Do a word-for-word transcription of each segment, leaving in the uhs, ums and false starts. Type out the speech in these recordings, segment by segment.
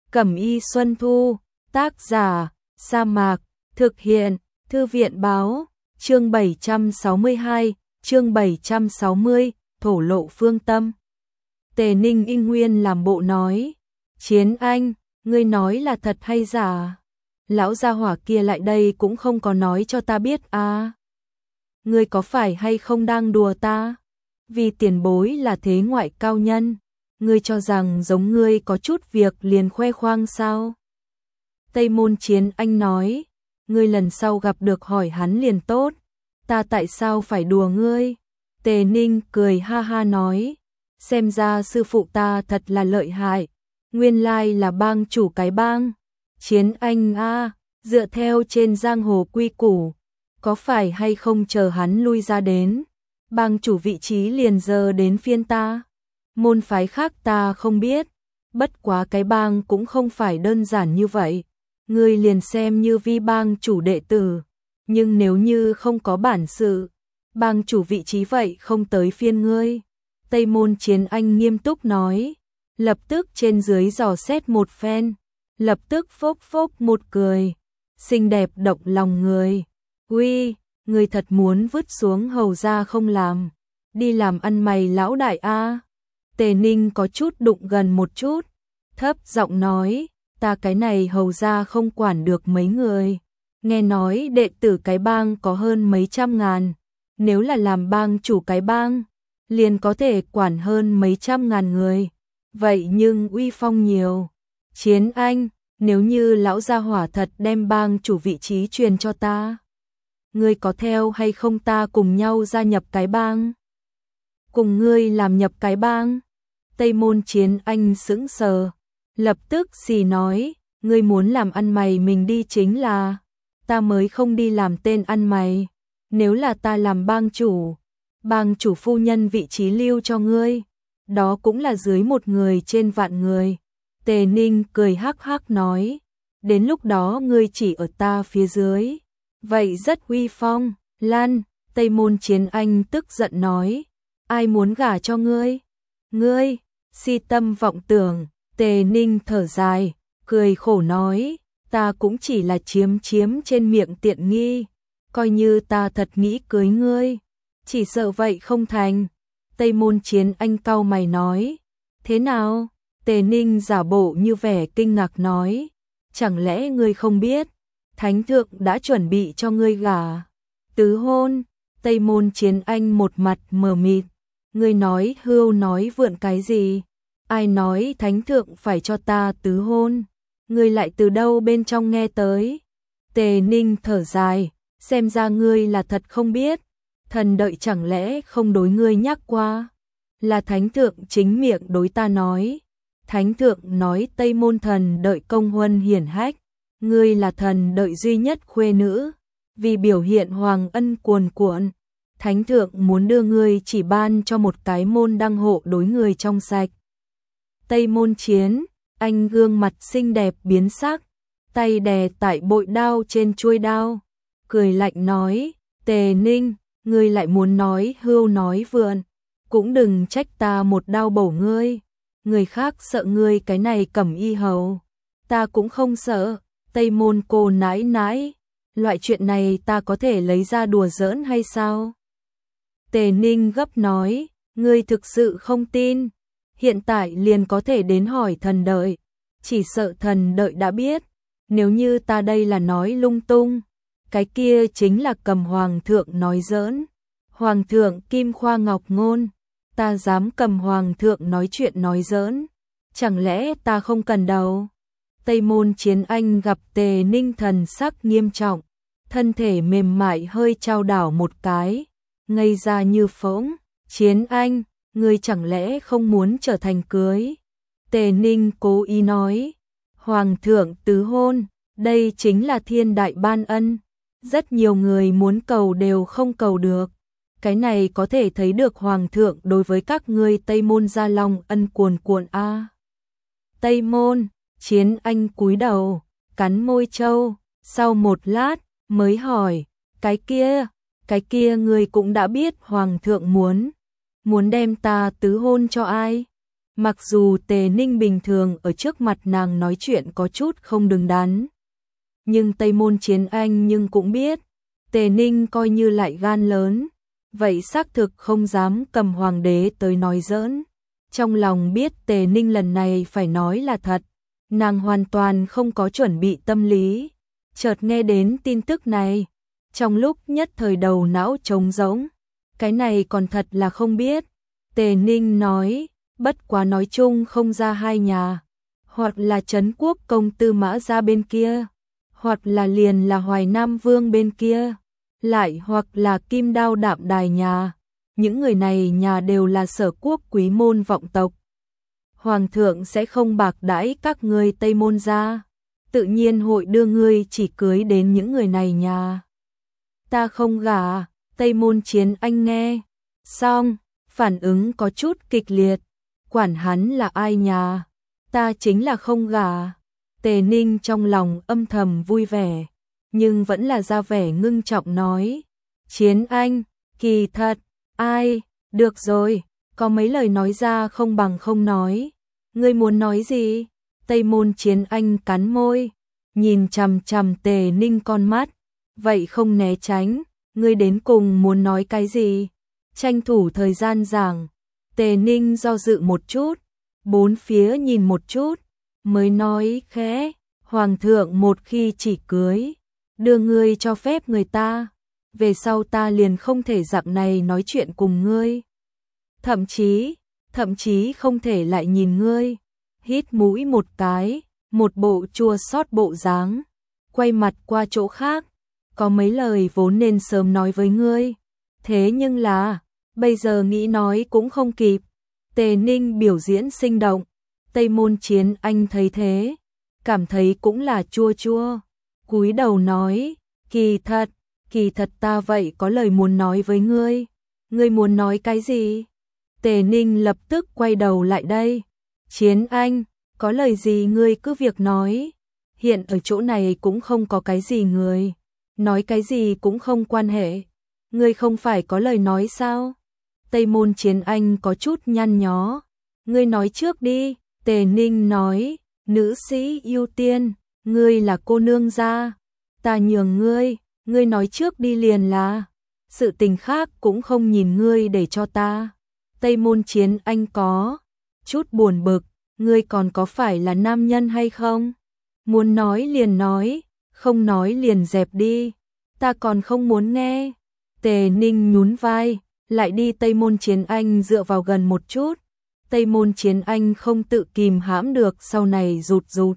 Cẩm y Xuân Thu, tác giả, Sa Mạc, thực hiện, Thư viện báo, chương bảy trăm sáu mươi hai, chương bảy trăm sáu mươi, thổ lộ phương tâm. Tề Ninh inh nguyên làm bộ nói, Chiến Anh, ngươi nói là thật hay giả? Lão gia hỏa kia lại đây cũng không có nói cho ta biết à. Ngươi có phải hay không đang đùa ta? Vì tiền bối là thế ngoại cao nhân, ngươi cho rằng giống ngươi có chút việc liền khoe khoang sao? Tây Môn Chiến Anh nói, ngươi lần sau gặp được hỏi hắn liền tốt, ta tại sao phải đùa ngươi? Tề Ninh cười ha ha nói, xem ra sư phụ ta thật là lợi hại, nguyên lai là bang chủ cái bang. Chiến Anh a, dựa theo trên giang hồ quy củ, có phải hay không chờ hắn lui ra đến, bang chủ vị trí liền giờ đến phiên ta. Môn phái khác ta không biết, bất quá cái bang cũng không phải đơn giản như vậy, ngươi liền xem như vi bang chủ đệ tử, nhưng nếu như không có bản sự, bang chủ vị trí vậy không tới phiên ngươi. Tây Môn Chiến Anh nghiêm túc nói, lập tức trên dưới dò xét một phen, lập tức phốc phốc một cười, xinh đẹp động lòng người. Uy, người thật muốn vứt xuống hầu ra không làm, đi làm ăn mày lão đại a. Tề Ninh có chút đụng gần một chút, thấp giọng nói, ta cái này hầu ra không quản được mấy người, nghe nói đệ tử cái bang có hơn mấy trăm ngàn, nếu là làm bang chủ cái bang, liền có thể quản hơn mấy trăm ngàn người, vậy nhưng uy phong nhiều. Chiến Anh, nếu như lão gia hỏa thật đem bang chủ vị trí truyền cho ta, ngươi có theo hay không ta cùng nhau gia nhập cái bang? Cùng ngươi làm nhập cái bang? Tây Môn Chiến Anh sững sờ, lập tức xì nói, ngươi muốn làm ăn mày mình đi chính là, ta mới không đi làm tên ăn mày, nếu là ta làm bang chủ, bang chủ phu nhân vị trí lưu cho ngươi, đó cũng là dưới một người trên vạn người. Tề Ninh cười hắc hắc nói, đến lúc đó ngươi chỉ ở ta phía dưới, vậy rất uy phong. Lan, Tây Môn Chiến Anh tức giận nói, ai muốn gả cho ngươi? Ngươi, si tâm vọng tưởng. Tề Ninh thở dài, cười khổ nói, ta cũng chỉ là chiếm chiếm trên miệng tiện nghi, coi như ta thật nghĩ cưới ngươi, chỉ sợ vậy không thành. Tây Môn Chiến Anh cau mày nói, thế nào? Tề Ninh giả bộ như vẻ kinh ngạc nói, chẳng lẽ ngươi không biết, Thánh thượng đã chuẩn bị cho ngươi gả tứ hôn? Tây Môn Chiến Anh một mặt mờ mịt, ngươi nói hưu nói vượn cái gì? Ai nói Thánh thượng phải cho ta tứ hôn? Ngươi lại từ đâu bên trong nghe tới? Tề Ninh thở dài, xem ra ngươi là thật không biết, thần đợi chẳng lẽ không đối ngươi nhắc qua? Là Thánh thượng chính miệng đối ta nói. Thánh thượng nói Tây Môn thần đợi công huân hiển hách, ngươi là thần đợi duy nhất khuê nữ, vì biểu hiện hoàng ân cuồn cuộn, Thánh thượng muốn đưa ngươi chỉ ban cho một cái môn đăng hộ đối người trong sạch. Tây Môn Chiến Anh gương mặt xinh đẹp biến sắc, tay đè tại bội đao trên chuôi đao, cười lạnh nói, Tề Ninh, ngươi lại muốn nói hưu nói vượn, cũng đừng trách ta một đao bổ ngươi. Người khác sợ ngươi cái này cẩm y hầu, ta cũng không sợ. Tây Môn cô nãi nãi, loại chuyện này ta có thể lấy ra đùa giỡn hay sao? Tề Ninh gấp nói, ngươi thực sự không tin, hiện tại liền có thể đến hỏi thần đợi, chỉ sợ thần đợi đã biết, nếu như ta đây là nói lung tung, cái kia chính là cầm hoàng thượng nói giỡn. Hoàng thượng kim khoa ngọc ngôn, ta dám cầm hoàng thượng nói chuyện nói giỡn, chẳng lẽ ta không cần đâu? Tây Môn Chiến Anh gặp Tề Ninh thần sắc nghiêm trọng, thân thể mềm mại hơi chao đảo một cái, ngây ra như phỗng. Chiến Anh, ngươi chẳng lẽ không muốn trở thành cưới? Tề Ninh cố ý nói, hoàng thượng tứ hôn, đây chính là thiên đại ban ân, rất nhiều người muốn cầu đều không cầu được. Cái này có thể thấy được hoàng thượng đối với các ngươi Tây Môn gia long ân cuồn cuộn a. À. Tây Môn Chiến Anh cúi đầu, cắn môi trâu, sau một lát mới hỏi, cái kia, cái kia ngươi cũng đã biết hoàng thượng muốn, muốn đem ta tứ hôn cho ai? Mặc dù Tề Ninh bình thường ở trước mặt nàng nói chuyện có chút không đứng đắn, nhưng Tây Môn Chiến Anh nhưng cũng biết, Tề Ninh coi như lại gan lớn, vậy xác thực không dám cầm hoàng đế tới nói giỡn. Trong lòng biết Tề Ninh lần này phải nói là thật, nàng hoàn toàn không có chuẩn bị tâm lý. Chợt nghe đến tin tức này, trong lúc nhất thời đầu não trống rỗng, cái này còn thật là không biết. Tề Ninh nói, bất quá nói chung không ra hai nhà, hoặc là Trấn Quốc công Tư Mã gia bên kia, hoặc là liền là Hoài Nam Vương bên kia, lại hoặc là Kim Đao Đạm Đài nhà. Những người này nhà đều là Sở Quốc quý môn vọng tộc. Hoàng thượng sẽ không bạc đãi các ngươi Tây Môn gia, tự nhiên hội đưa ngươi chỉ cưới đến những người này nhà. Ta không gả. Tây Môn Chiến Anh nghe xong, phản ứng có chút kịch liệt, quản hắn là ai nhà, ta chính là không gả. Tề Ninh trong lòng âm thầm vui vẻ, nhưng vẫn là ra vẻ ngưng trọng nói, Chiến Anh, kỳ thật, ai, được rồi, có mấy lời nói ra không bằng không nói. Ngươi muốn nói gì? Tây Môn Chiến Anh cắn môi, nhìn chằm chằm Tề Ninh con mắt, vậy không né tránh, ngươi đến cùng muốn nói cái gì? Tranh thủ thời gian giảng. Tề Ninh do dự một chút, bốn phía nhìn một chút, mới nói khẽ, Hoàng thượng một khi chỉ cưới, đưa ngươi cho phép người ta, về sau ta liền không thể dạng này nói chuyện cùng ngươi. Thậm chí, thậm chí không thể lại nhìn ngươi. Hít mũi một cái, một bộ chua xót bộ dáng, quay mặt qua chỗ khác, có mấy lời vốn nên sớm nói với ngươi, thế nhưng là, bây giờ nghĩ nói cũng không kịp. Tề Ninh biểu diễn sinh động, Tây Môn Chiến Anh thấy thế, cảm thấy cũng là chua chua, cúi đầu nói, kỳ thật, kỳ thật ta vậy có lời muốn nói với ngươi. Ngươi muốn nói cái gì? Tề Ninh lập tức quay đầu lại đây. Chiến Anh, có lời gì ngươi cứ việc nói, hiện ở chỗ này cũng không có cái gì người, nói cái gì cũng không quan hệ. Ngươi không phải có lời nói sao? Tây Môn Chiến Anh có chút nhăn nhó. Ngươi nói trước đi. Tề Ninh nói, nữ sĩ ưu tiên, ngươi là cô nương gia, ta nhường ngươi, ngươi nói trước đi liền là, sự tình khác cũng không nhìn ngươi để cho ta. Tây Môn Chiến Anh có chút buồn bực, ngươi còn có phải là nam nhân hay không? Muốn nói liền nói, không nói liền dẹp đi, ta còn không muốn nghe. Tề Ninh nhún vai, lại đi Tây Môn Chiến Anh dựa vào gần một chút. Tây Môn Chiến Anh không tự kìm hãm được, sau này rụt rụt.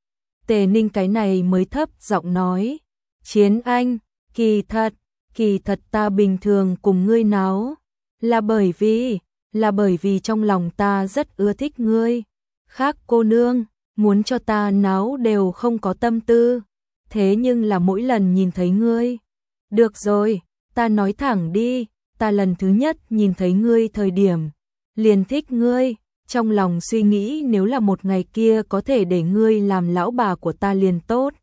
Tề Ninh cái này mới thấp giọng nói, Chiến Anh, kỳ thật, kỳ thật ta bình thường cùng ngươi náo, là bởi vì, là bởi vì trong lòng ta rất ưa thích ngươi. Khác cô nương, muốn cho ta náo đều không có tâm tư, thế nhưng là mỗi lần nhìn thấy ngươi. Được rồi, ta nói thẳng đi, ta lần thứ nhất nhìn thấy ngươi thời điểm, liền thích ngươi, trong lòng suy nghĩ nếu là một ngày kia có thể để ngươi làm lão bà của ta liền tốt.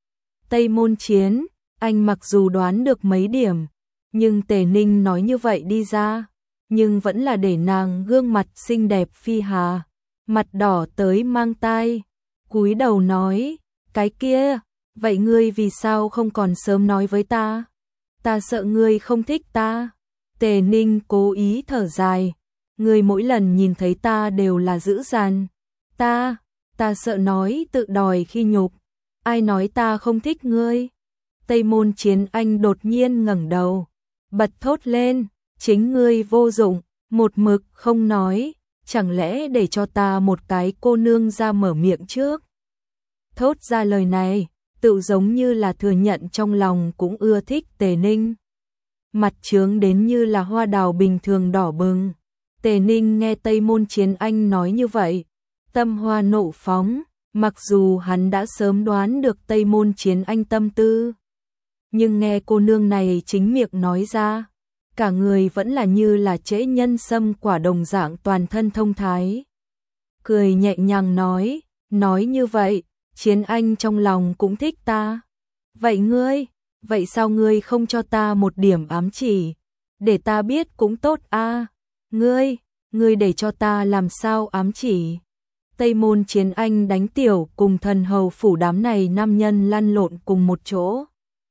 Tây Môn Chiến Anh mặc dù đoán được mấy điểm, nhưng Tề Ninh nói như vậy đi ra, nhưng vẫn là để nàng gương mặt xinh đẹp phi hà, mặt đỏ tới mang tai, cúi đầu nói, cái kia, vậy ngươi vì sao không còn sớm nói với ta? Ta sợ ngươi không thích ta. Tề Ninh cố ý thở dài, ngươi mỗi lần nhìn thấy ta đều là dữ dằn, ta, ta sợ nói tự đòi khi nhục, ai nói ta không thích ngươi? Tây Môn Chiến Anh đột nhiên ngẩng đầu, bật thốt lên, chính ngươi vô dụng, một mực không nói, chẳng lẽ để cho ta một cái cô nương ra mở miệng trước? Thốt ra lời này, tự giống như là thừa nhận trong lòng cũng ưa thích Tề Ninh. Mặt trướng đến như là hoa đào bình thường đỏ bừng. Tề Ninh nghe Tây Môn Chiến Anh nói như vậy, tâm hoa nộ phóng, mặc dù hắn đã sớm đoán được Tây Môn Chiến Anh tâm tư, nhưng nghe cô nương này chính miệng nói ra, cả người vẫn là như là trễ nhân sâm quả đồng dạng toàn thân thông thái. Cười nhẹ nhàng nói, nói như vậy, Chiến Anh trong lòng cũng thích ta. Vậy ngươi, vậy sao ngươi không cho ta một điểm ám chỉ, để ta biết cũng tốt a? À? Ngươi, ngươi để cho ta làm sao ám chỉ. Tây Môn Chiến Anh đánh tiểu cùng thần hầu phủ đám này nam nhân lăn lộn cùng một chỗ.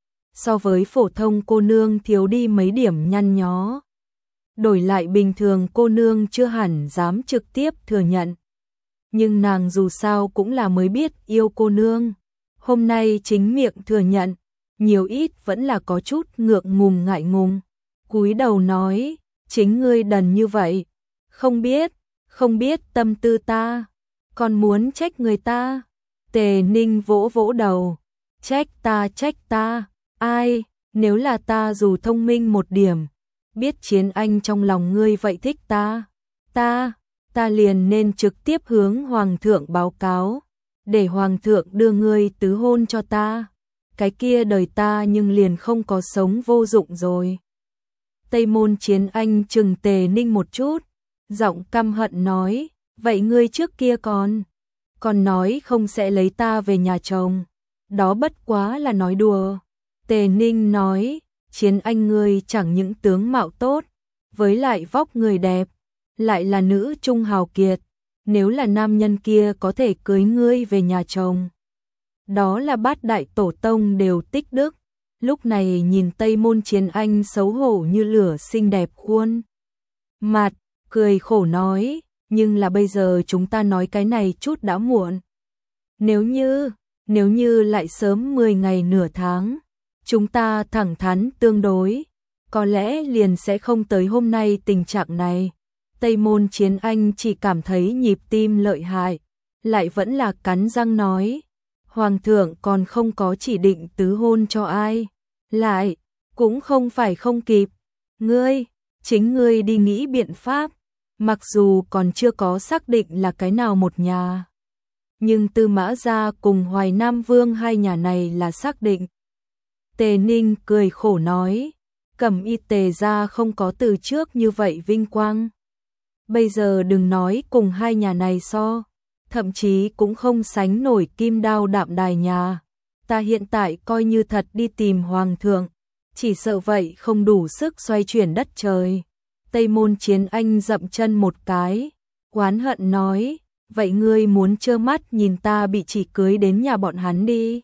So với phổ thông cô nương thiếu đi mấy điểm nhăn nhó. Đổi lại bình thường cô nương chưa hẳn dám trực tiếp thừa nhận. Nhưng nàng dù sao cũng là mới biết yêu cô nương. Hôm nay chính miệng thừa nhận, nhiều ít vẫn là có chút ngượng ngùng ngại ngùng. Cúi đầu nói, chính ngươi đần như vậy. Không biết, không biết tâm tư ta. Còn muốn trách người ta. Tề Ninh vỗ vỗ đầu. Trách ta trách ta. Ai, nếu là ta dù thông minh một điểm. Biết Chiến Anh trong lòng ngươi vậy thích ta. Ta, ta liền nên trực tiếp hướng Hoàng thượng báo cáo. Để Hoàng thượng đưa ngươi tứ hôn cho ta. Cái kia đời ta nhưng liền không có sống vô dụng rồi. Tây Môn Chiến Anh trừng Tề Ninh một chút. Giọng căm hận nói. Vậy ngươi trước kia còn. Còn nói không sẽ lấy ta về nhà chồng. Đó bất quá là nói đùa. Tề Ninh nói. Chiến Anh ngươi chẳng những tướng mạo tốt. Với lại vóc người đẹp. Lại là nữ trung hào kiệt. Nếu là nam nhân kia có thể cưới ngươi về nhà chồng. Đó là bát đại tổ tông đều tích đức. Lúc này nhìn Tây Môn Chiến Anh xấu hổ như lửa xinh đẹp khuôn mặt, cười khổ nói, nhưng là bây giờ chúng ta nói cái này chút đã muộn. Nếu như, nếu như lại sớm mười ngày nửa tháng, chúng ta thẳng thắn tương đối, có lẽ liền sẽ không tới hôm nay tình trạng này. Tây Môn Chiến Anh chỉ cảm thấy nhịp tim lợi hại, lại vẫn là cắn răng nói. Hoàng thượng còn không có chỉ định tứ hôn cho ai. Lại, cũng không phải không kịp. Ngươi, chính ngươi đi nghĩ biện pháp. Mặc dù còn chưa có xác định là cái nào một nhà. Nhưng Tư Mã Gia cùng Hoài Nam Vương hai nhà này là xác định. Tề Ninh cười khổ nói. Cẩm Y Tề gia không có từ trước như vậy vinh quang. Bây giờ đừng nói cùng hai nhà này so. Thậm chí cũng không sánh nổi Kim Đao Đạm Đài nhà. Ta hiện tại coi như thật đi tìm Hoàng thượng. Chỉ sợ vậy không đủ sức xoay chuyển đất trời. Tây Môn Chiến Anh dậm chân một cái. Oán hận nói. Vậy ngươi muốn trơ mắt nhìn ta bị chỉ cưới đến nhà bọn hắn đi.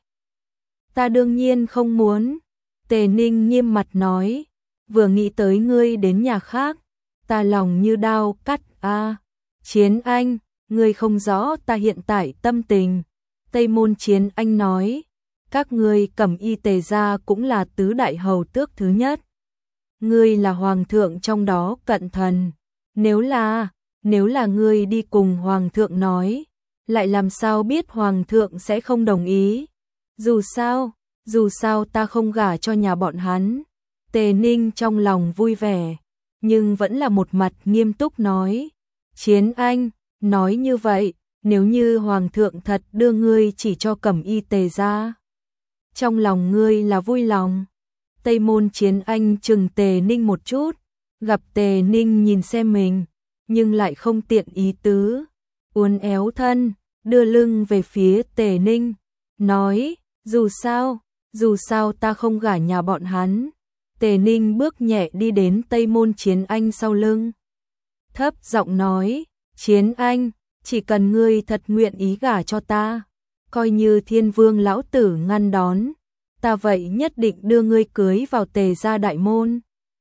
Ta đương nhiên không muốn. Tề Ninh nghiêm mặt nói. Vừa nghĩ tới ngươi đến nhà khác. Ta lòng như đao cắt a. À, Chiến Anh, ngươi không rõ ta hiện tại tâm tình. Tây Môn Chiến Anh nói. Các ngươi Cẩm Y Tề gia cũng là tứ đại hầu tước thứ nhất. Ngươi là hoàng thượng trong đó cận thần. Nếu là, nếu là ngươi đi cùng hoàng thượng nói, lại làm sao biết hoàng thượng sẽ không đồng ý. Dù sao, dù sao ta không gả cho nhà bọn hắn. Tề Ninh trong lòng vui vẻ, nhưng vẫn là một mặt nghiêm túc nói. Chiến Anh, nói như vậy, nếu như hoàng thượng thật đưa ngươi chỉ cho Cẩm Y Tề gia, trong lòng ngươi là vui lòng. Tây Môn Chiến Anh chừng Tề Ninh một chút, gặp Tề Ninh nhìn xem mình, nhưng lại không tiện ý tứ. Uốn éo thân, đưa lưng về phía Tề Ninh, nói, dù sao, dù sao ta không gả nhà bọn hắn. Tề Ninh bước nhẹ đi đến Tây Môn Chiến Anh sau lưng. Thấp giọng nói, Chiến Anh, chỉ cần ngươi thật nguyện ý gả cho ta, coi như Thiên Vương lão tử ngăn đón, ta vậy nhất định đưa ngươi cưới vào Tề gia đại môn.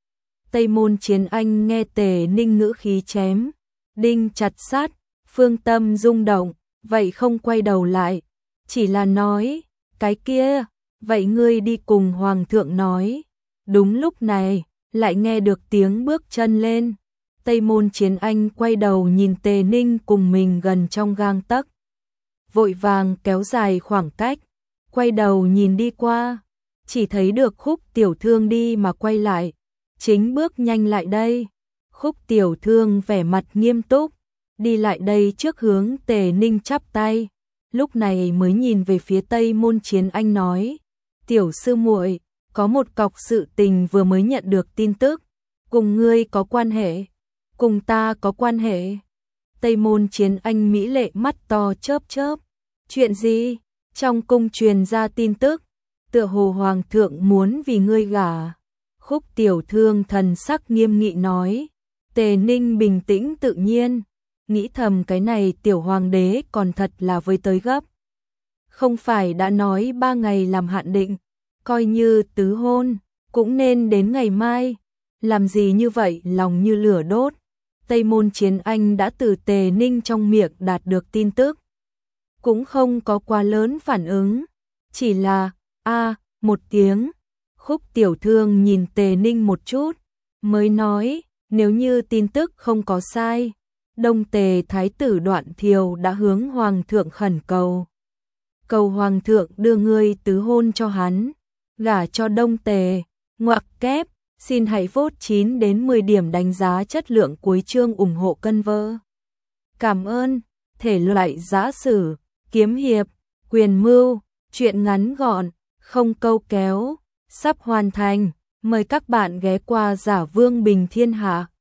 Tây Môn Chiến Anh nghe Tề Ninh ngữ khí chém đinh chặt sắt, phương tâm rung động, vậy không quay đầu lại, chỉ là nói, cái kia, vậy ngươi đi cùng hoàng thượng nói. Đúng lúc này, lại nghe được tiếng bước chân lên. Tây Môn Chiến Anh quay đầu nhìn Tề Ninh cùng mình gần trong gang tấc, vội vàng kéo dài khoảng cách, quay đầu nhìn đi qua, chỉ thấy được Khúc Tiểu Thương đi mà quay lại, chính bước nhanh lại đây. Khúc Tiểu Thương vẻ mặt nghiêm túc, đi lại đây trước hướng Tề Ninh chắp tay, lúc này mới nhìn về phía Tây Môn Chiến Anh nói, tiểu sư muội, có một cọc sự tình vừa mới nhận được tin tức, cùng ngươi có quan hệ, cùng ta có quan hệ. Tây Môn Chiến Anh mỹ lệ mắt to chớp chớp, chuyện gì? Trong cung truyền ra tin tức, tựa hồ hoàng thượng muốn vì ngươi gả. Khúc Tiểu Thương thần sắc nghiêm nghị nói, Tề Ninh bình tĩnh tự nhiên, nghĩ thầm cái này tiểu hoàng đế còn thật là với tới gấp. Không phải đã nói ba ngày làm hạn định, coi như tứ hôn, cũng nên đến ngày mai, làm gì như vậy lòng như lửa đốt. Tây Môn Chiến Anh đã từ Tề Ninh trong miệng đạt được tin tức, cũng không có quá lớn phản ứng, chỉ là a một tiếng. Khúc Tiểu Thương nhìn Tề Ninh một chút, mới nói, nếu như tin tức không có sai, Đông Tề Thái tử Đoạn Thiều đã hướng Hoàng thượng khẩn cầu. Cầu Hoàng thượng đưa ngươi tứ hôn cho hắn, gả cho Đông Tề, ngoặc kép, xin hãy vote chín đến mười điểm đánh giá chất lượng cuối chương ủng hộ cân vơ. Cảm ơn, thể loại giã sử, kiếm hiệp, quyền mưu, truyện ngắn gọn, không câu kéo, sắp hoàn thành, mời các bạn ghé qua Giả Vương Bình Thiên Hạ.